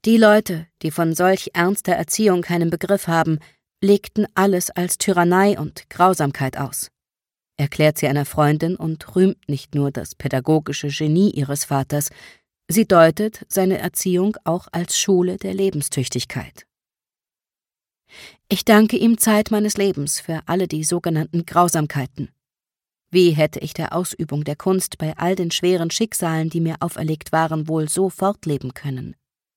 Die Leute, die von solch ernster Erziehung keinen Begriff haben, legten alles als Tyrannei und Grausamkeit aus, erklärt sie einer Freundin und rühmt nicht nur das pädagogische Genie ihres Vaters, sie deutet seine Erziehung auch als Schule der Lebenstüchtigkeit. Ich danke ihm Zeit meines Lebens für alle die sogenannten Grausamkeiten. Wie hätte ich der Ausübung der Kunst bei all den schweren Schicksalen, die mir auferlegt waren, wohl so fortleben können?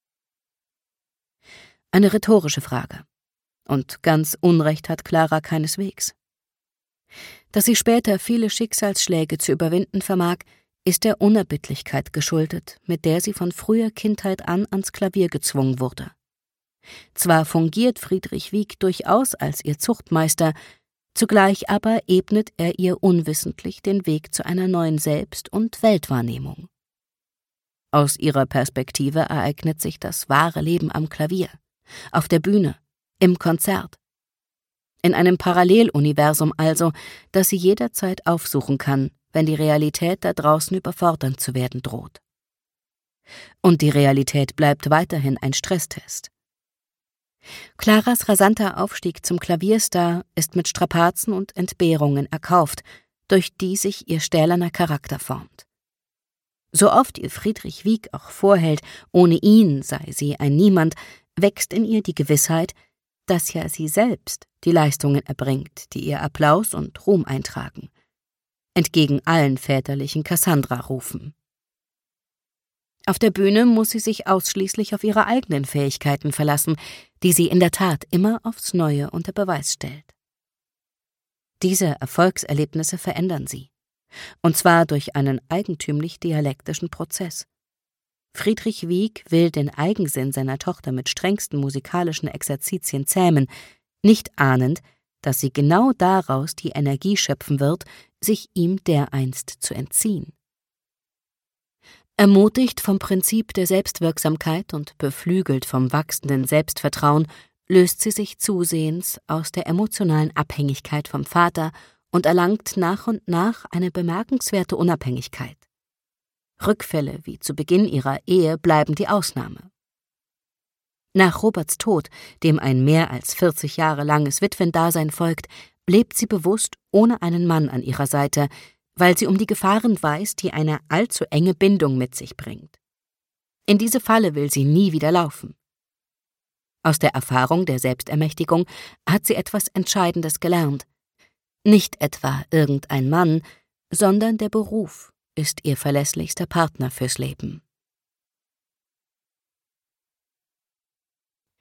Eine rhetorische Frage. Und ganz Unrecht hat Clara keineswegs. Dass sie später viele Schicksalsschläge zu überwinden vermag, ist der Unerbittlichkeit geschuldet, mit der sie von früher Kindheit an ans Klavier gezwungen wurde. Zwar fungiert Friedrich Wieck durchaus als ihr Zuchtmeister, zugleich aber ebnet er ihr unwissentlich den Weg zu einer neuen Selbst- und Weltwahrnehmung. Aus ihrer Perspektive ereignet sich das wahre Leben am Klavier, auf der Bühne, im Konzert. In einem Paralleluniversum also, das sie jederzeit aufsuchen kann, wenn die Realität da draußen überfordernd zu werden droht. Und die Realität bleibt weiterhin ein Stresstest. Claras rasanter Aufstieg zum Klavierstar ist mit Strapazen und Entbehrungen erkauft, durch die sich ihr stählerner Charakter formt. So oft ihr Friedrich Wieck auch vorhält, ohne ihn sei sie ein Niemand, wächst in ihr die Gewissheit, dass ja sie selbst die Leistungen erbringt, die ihr Applaus und Ruhm eintragen, entgegen allen väterlichen Cassandra-Rufen. Auf der Bühne muss sie sich ausschließlich auf ihre eigenen Fähigkeiten verlassen, die sie in der Tat immer aufs Neue unter Beweis stellt. Diese Erfolgserlebnisse verändern sie, und zwar durch einen eigentümlich dialektischen Prozess. Friedrich Wieck will den Eigensinn seiner Tochter mit strengsten musikalischen Exerzitien zähmen, nicht ahnend, dass sie genau daraus die Energie schöpfen wird, sich ihm dereinst zu entziehen. Ermutigt vom Prinzip der Selbstwirksamkeit und beflügelt vom wachsenden Selbstvertrauen, löst sie sich zusehends aus der emotionalen Abhängigkeit vom Vater und erlangt nach und nach eine bemerkenswerte Unabhängigkeit. Rückfälle wie zu Beginn ihrer Ehe bleiben die Ausnahme. Nach Roberts Tod, dem ein mehr als 40 Jahre langes Witwendasein folgt, lebt sie bewusst ohne einen Mann an ihrer Seite, weil sie um die Gefahren weiß, die eine allzu enge Bindung mit sich bringt. In diese Falle will sie nie wieder laufen. Aus der Erfahrung der Selbstermächtigung hat sie etwas Entscheidendes gelernt. Nicht etwa irgendein Mann, sondern der Beruf ist ihr verlässlichster Partner fürs Leben.